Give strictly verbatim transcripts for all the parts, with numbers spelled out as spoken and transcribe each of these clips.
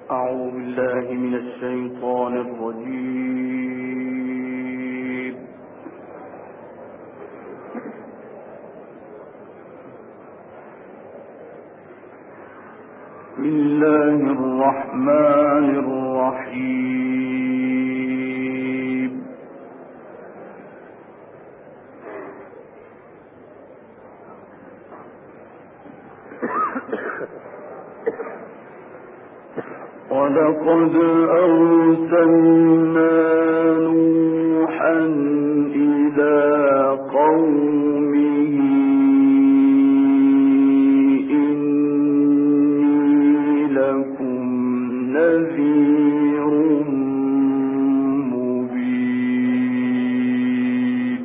أعوذ بالله من الشيطان الرجيم. بسم الله الرحمن الرحيم. ولقد أرسلنا نوحا إلى قومه إني لكم نذير مبين.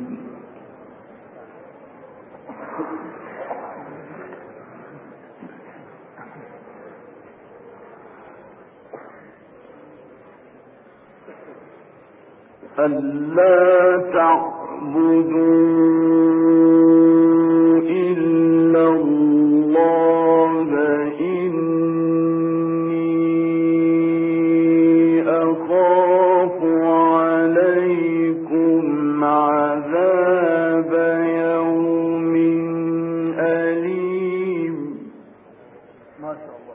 ألا تعبدوا إلا الله إني أخاف عليكم عذاب يوم أليم. ما شاء الله.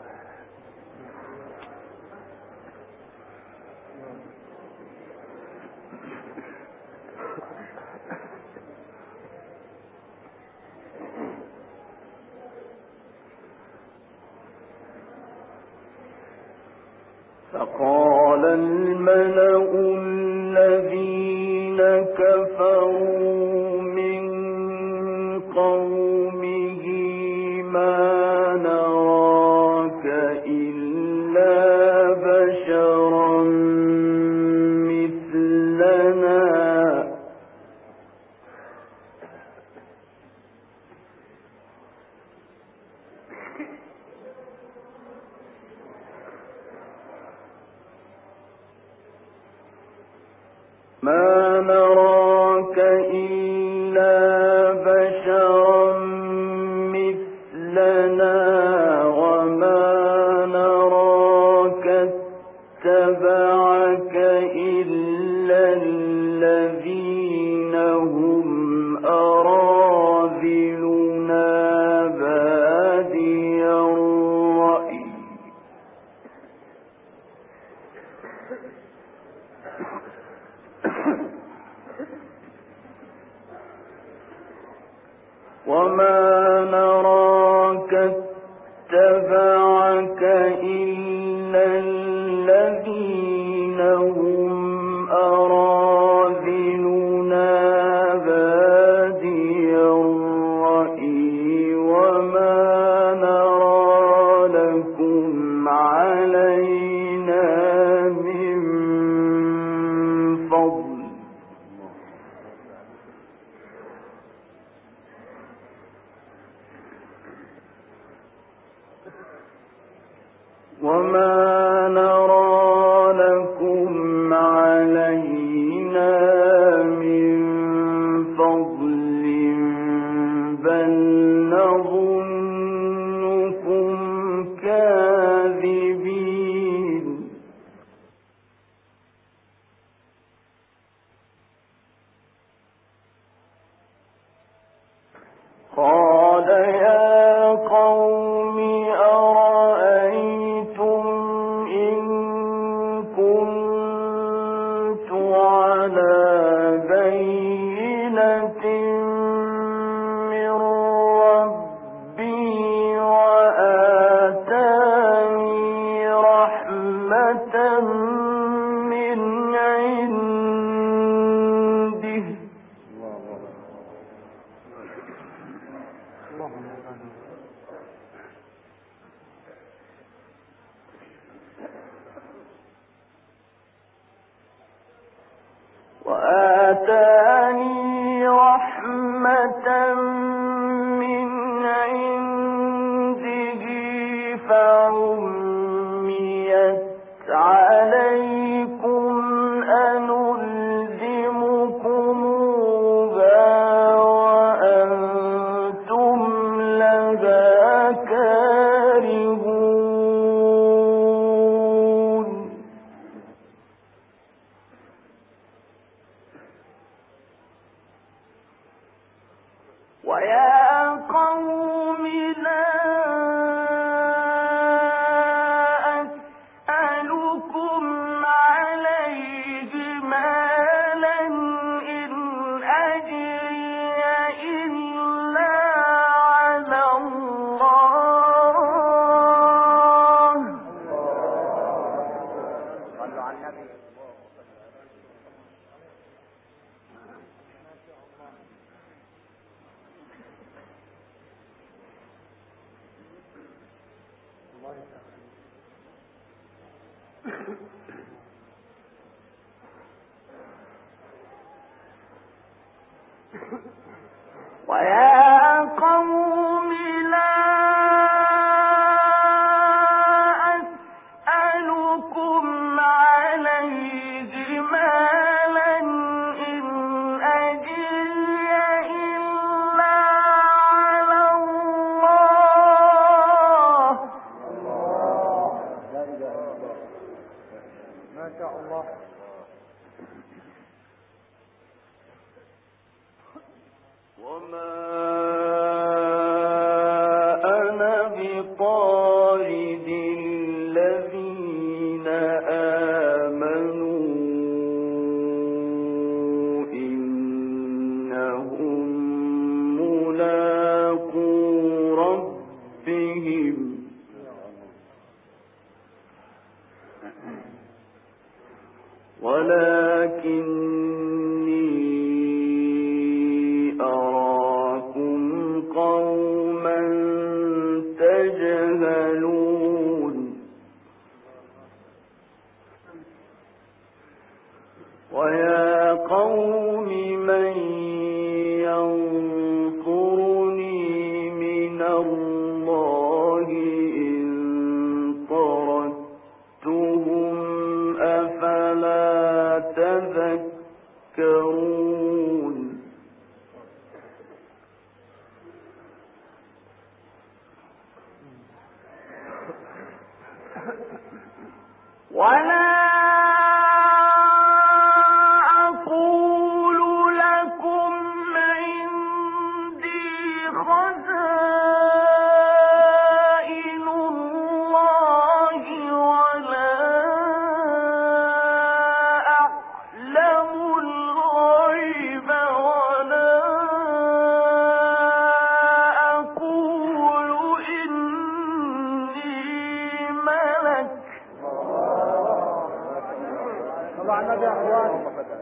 فقال الملأ الذين كفروا من قومه ما نراك إلا بشرا مثلنا ما نراك إلا بشرا مثلنا وما نراك اتبعك إلا الذين هم أراذلنا بادي الرأي وما نراك اتبعك إلا الذين هم أراذلنا بادي الرأي وما نرى لكم علينا من فضل وما نرى لكم علينا من فضل بل نظنكم كاذبين. قال يا قوم أرأيتم إن كنت على بينة من ربي وآتاني رحمة من عنده وآتاني رحمة من عنده فعميت عليكم أنلزمكموها وأنتم لها ويا قوم لا أسألكم عليه مالا إن أجري إلا على الله. ما شاء الله. وما أنا بطارد الذين آمنوا إنهم ملاقو ربهم ولكني أراكم قوما تجهلون ويا قوم من ينصرني من الله إن طردتهم أفلا تذكرون ولا أقول لكم عندي خزائن الله ولا أعلم الغيب ولا أقول إني ملك. صلوا على النبي يا اخوان.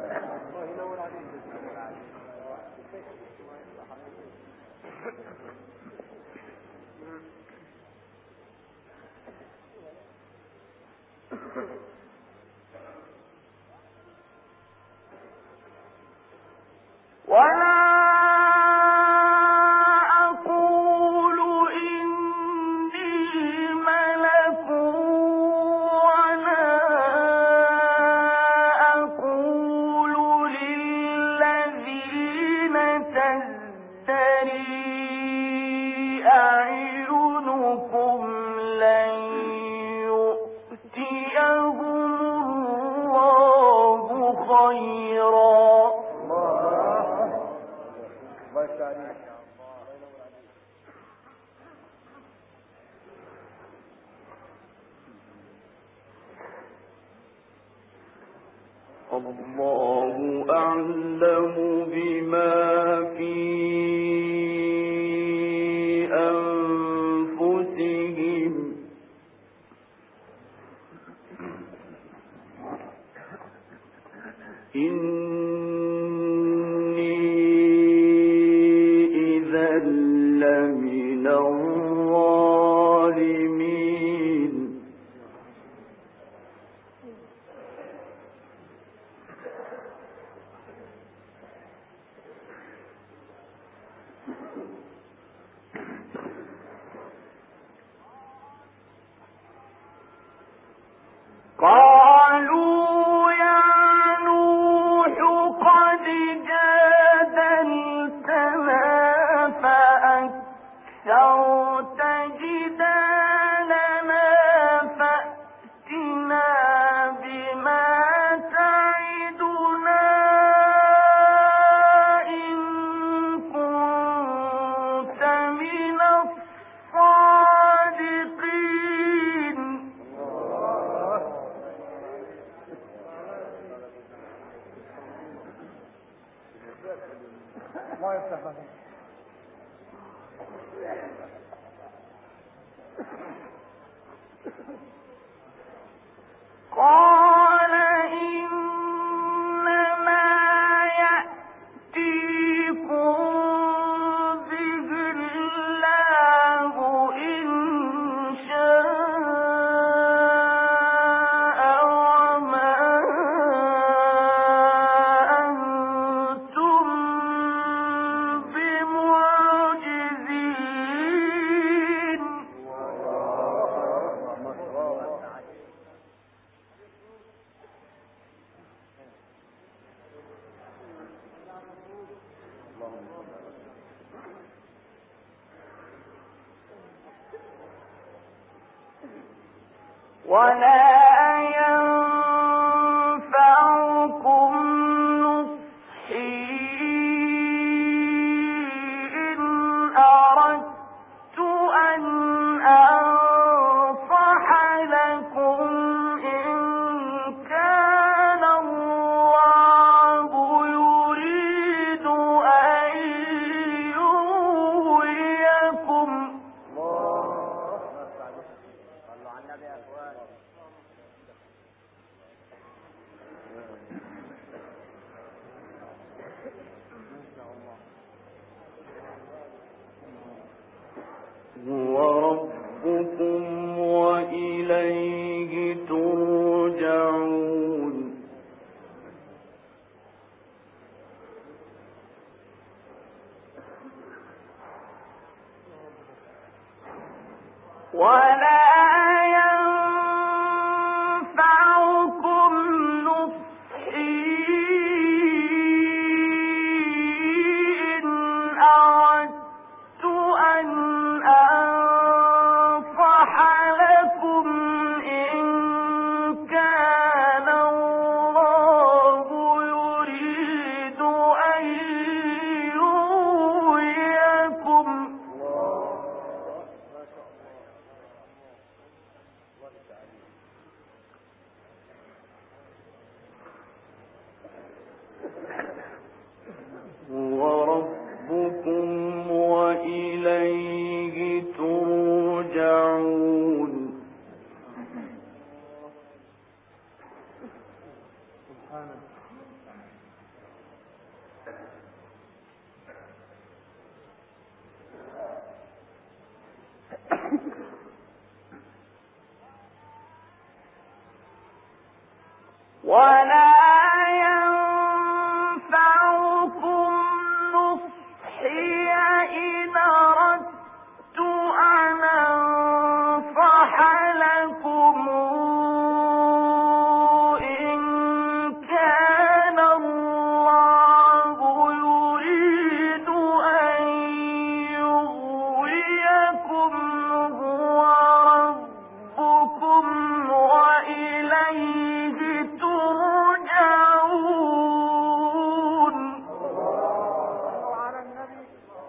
ولا أقول إني ملك ولا أقول للذين تزدري أعينكم لن يؤتيهم الله خيرا. الله أعلم بما في أنفسهم إني إذا لمن الظالمين. قال إنما يأتيكم به الله إن شاء وما أنتم بمعجزين. ولا ينفعكم نصحي إن أردت أن أنصح لكم إن كان الله يريد أن يغويكم. هو ربكم وإليه ترجعون. ولا ينفعكم نصحي إن أردت أن أنصح لكم إن كان الله يريد أن يغويكم. هو ربكم وإليه ترجعون. ولا ينفعكم نصحي إن أردت أن أنصح لكم إن كان الله يريد أن يغويكم. هو ربكم وإليه ترجعون. على النبي.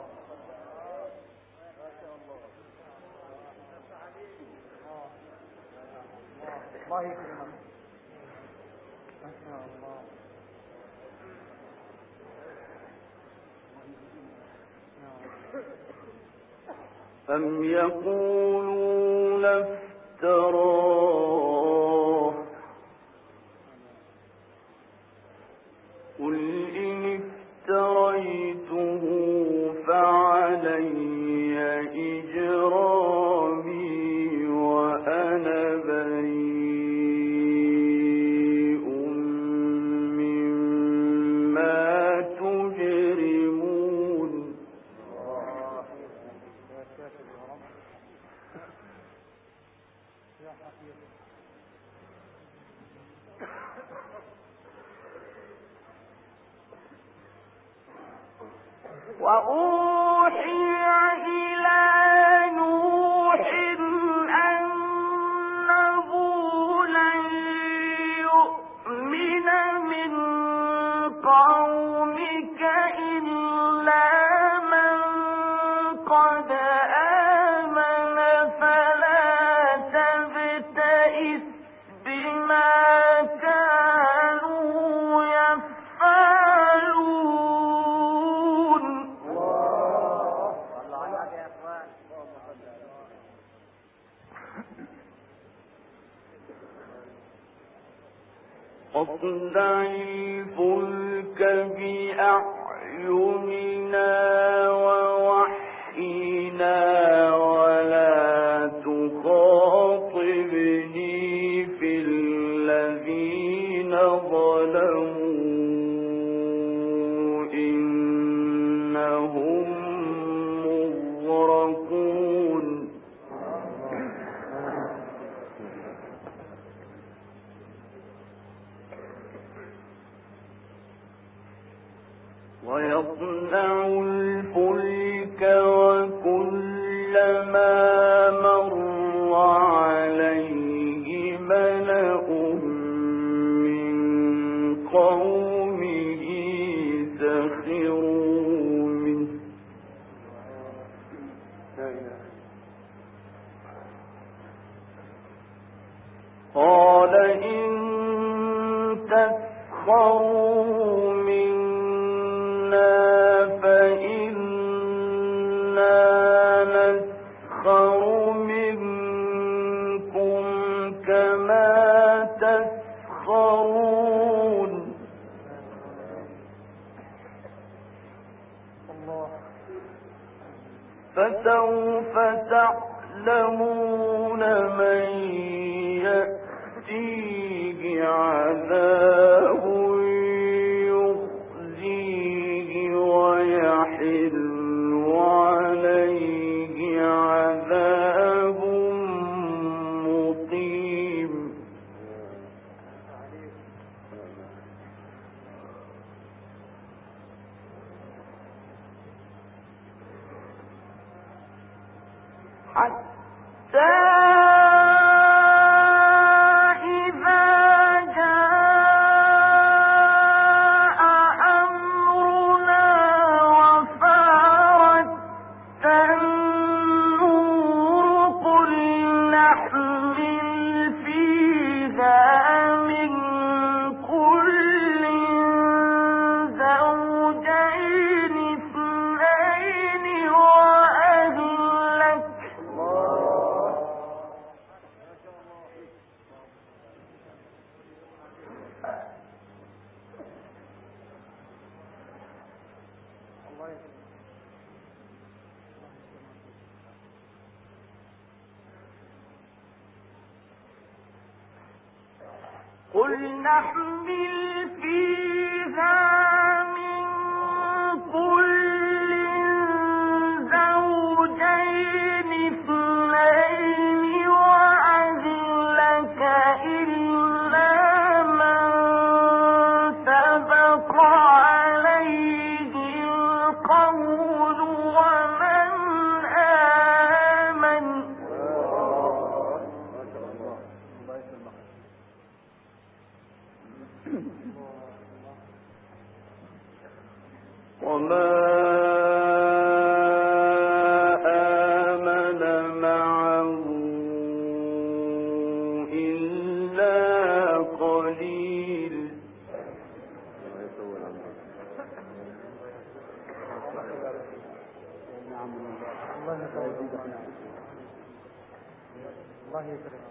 الله يكرمك. ما شاء الله. أم يقولون افتراه قل إن افتريته فعلي إجرامي وأنا بريء مما تجرمون. وأوحي إلى نوح أنه لن يؤمن من قومك إلا من قد آمن فلا تبتئس بما كانوا يفعلون. فاصنع الفلك بأعيننا ووحينا ولا تخاطبني في الذين ظلموا إنهم مغرقون. ويصنع الفلك وكلما مر عليه ملأ من قومه سخروا منه قال إن تسخروا فإنا نسخر منكم كما تسخرون. فسوف تعلمون من يأتيه عذاب ويحل عليه عذاب مقيم. حتى قل نحمل فيها من كل زوجين اثنين وأهلك إلا من سبق عليه القول ومن آمن. وما آمن معه إلا قليل. الله يكرمك.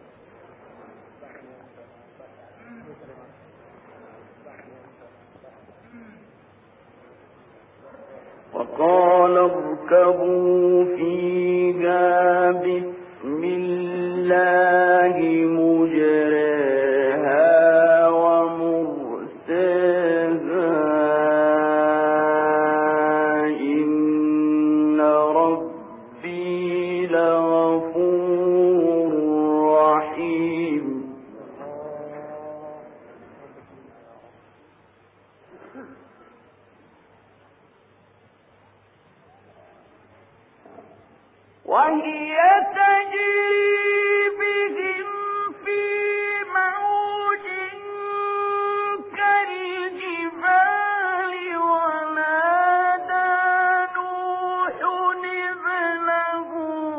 وقال اركبوا فيها بسم الله مجريها ومرساها إن ربي لغفور رحيم. وهي تجري بهم في موج كالجبال ونادى نوح ابنه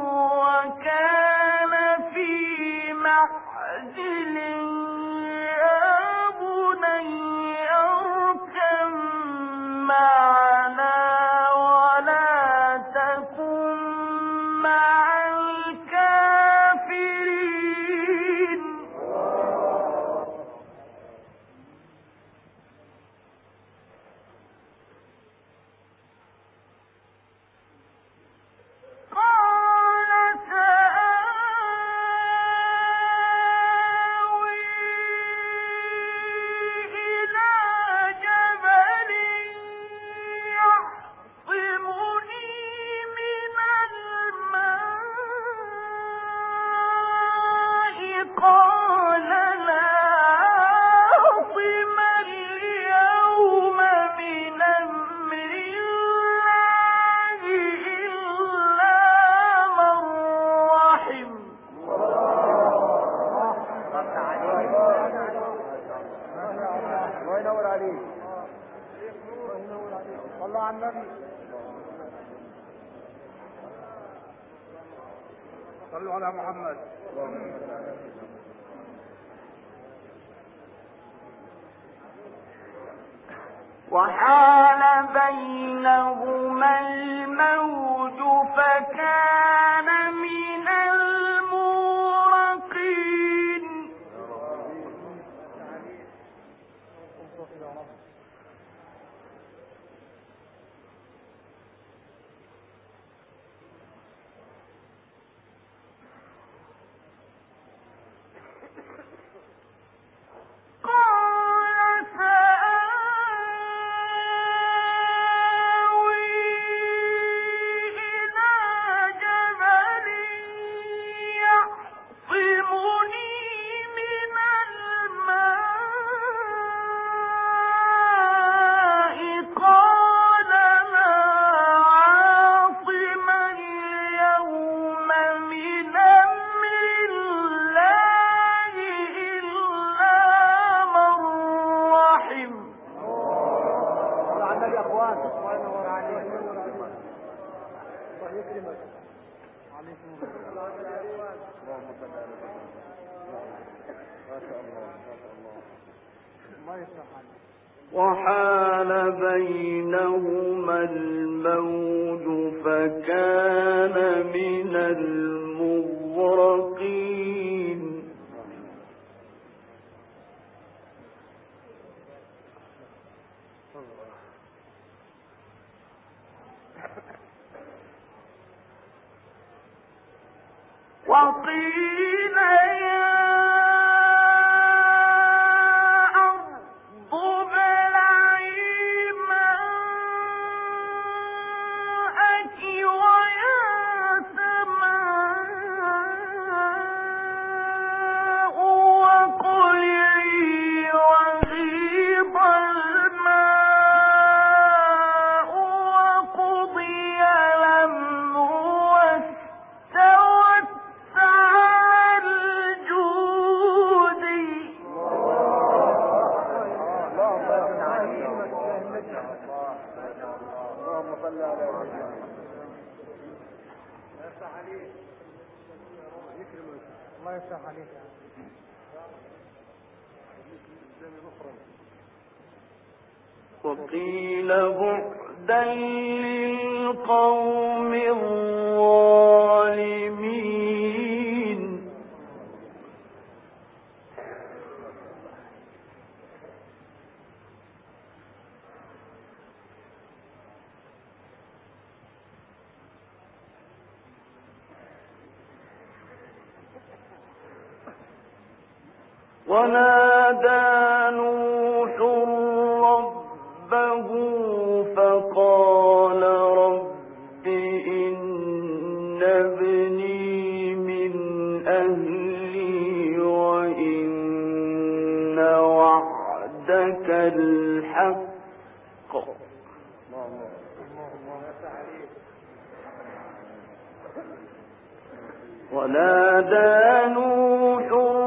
وكان في معزل يا بني اركب معنا ولا تكن مع الكافرين. صلوا على محمد. وحال بينهما الموج فكان من المغرقين. وحال بينهما الموج فكان من المغرقين. وقيل يا الله يفتح عليك. وقيل بعدا للقوم الظالمين. ونادى نوح ربه فقال رب إن ابني من أهلي وإن وعدك الحق ونادى نوح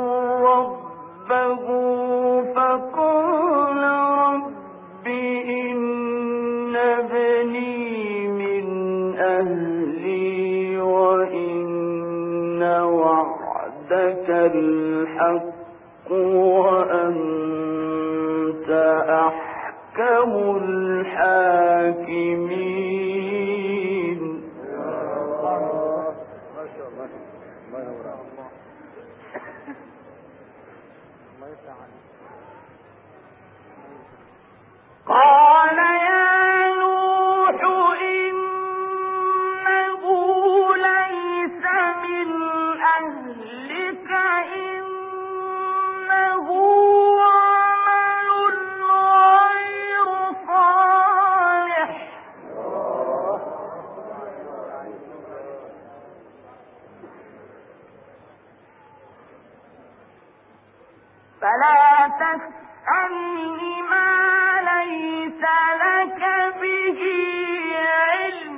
ربه فقال رب إن ابني من أهلي وإن وعدك الحق وأنت أحكم الحاكمين. قال يا نوح إنه ليس من أهلك إنه عمل غير صالح فلا تسألني ما ليس لك به علم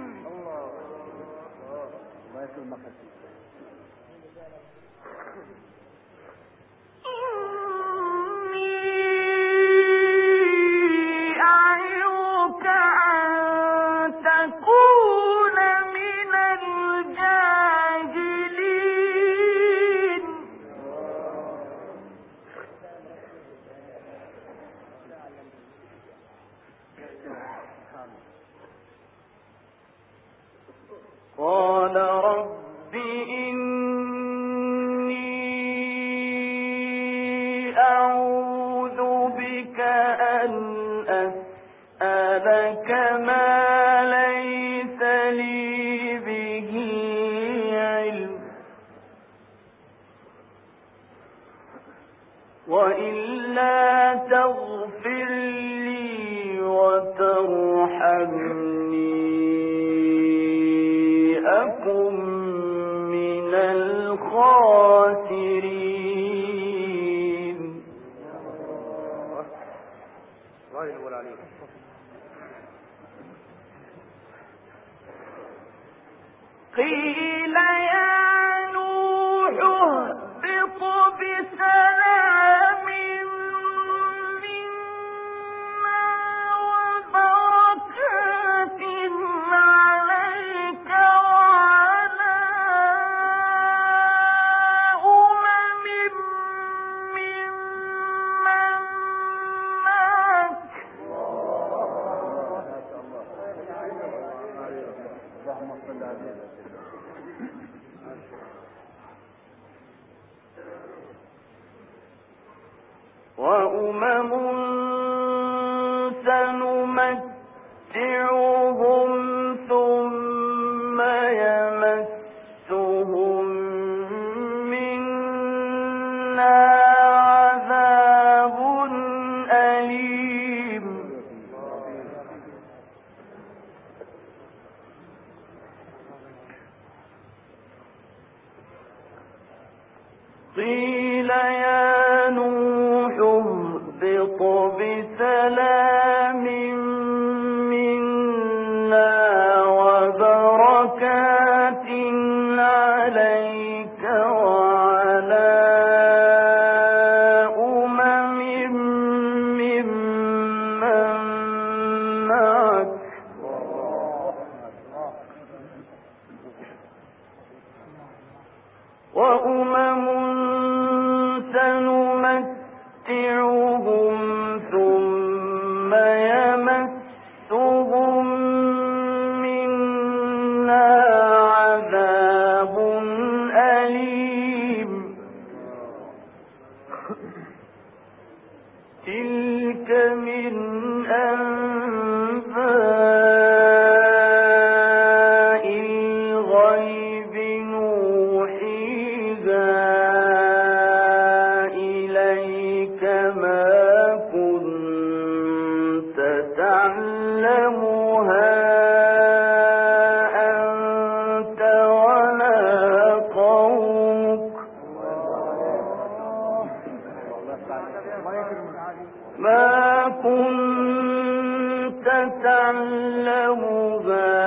إني أعظك أن تكون من الجاهلين. وإلا تغفر لي وترحمني أكن من الخاسرين. قيل يا نوح اهبط بسلام منا وبركات عليك وعلى أمم ممن معك وأمم سنمتعهم ثم يمسهم منا عذاب أليم. قيل يا نوح اهبط بسلام منا وبركات عليك وعلى أمم ممن معك وأمم سنمتعهم ثم يمسهم منا عذاب أليم. تلك من أنباء الغيب نوحيها إليك ما كنت تعلمها أنت ولا قومك ما كنت تعلمها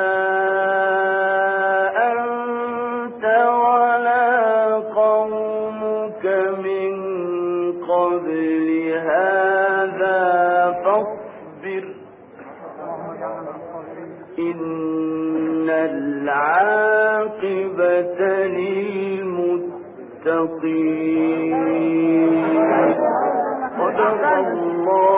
أنت ولا قومك من قبل هذا فاصبر إن العاقبة للمتقين. صدق الله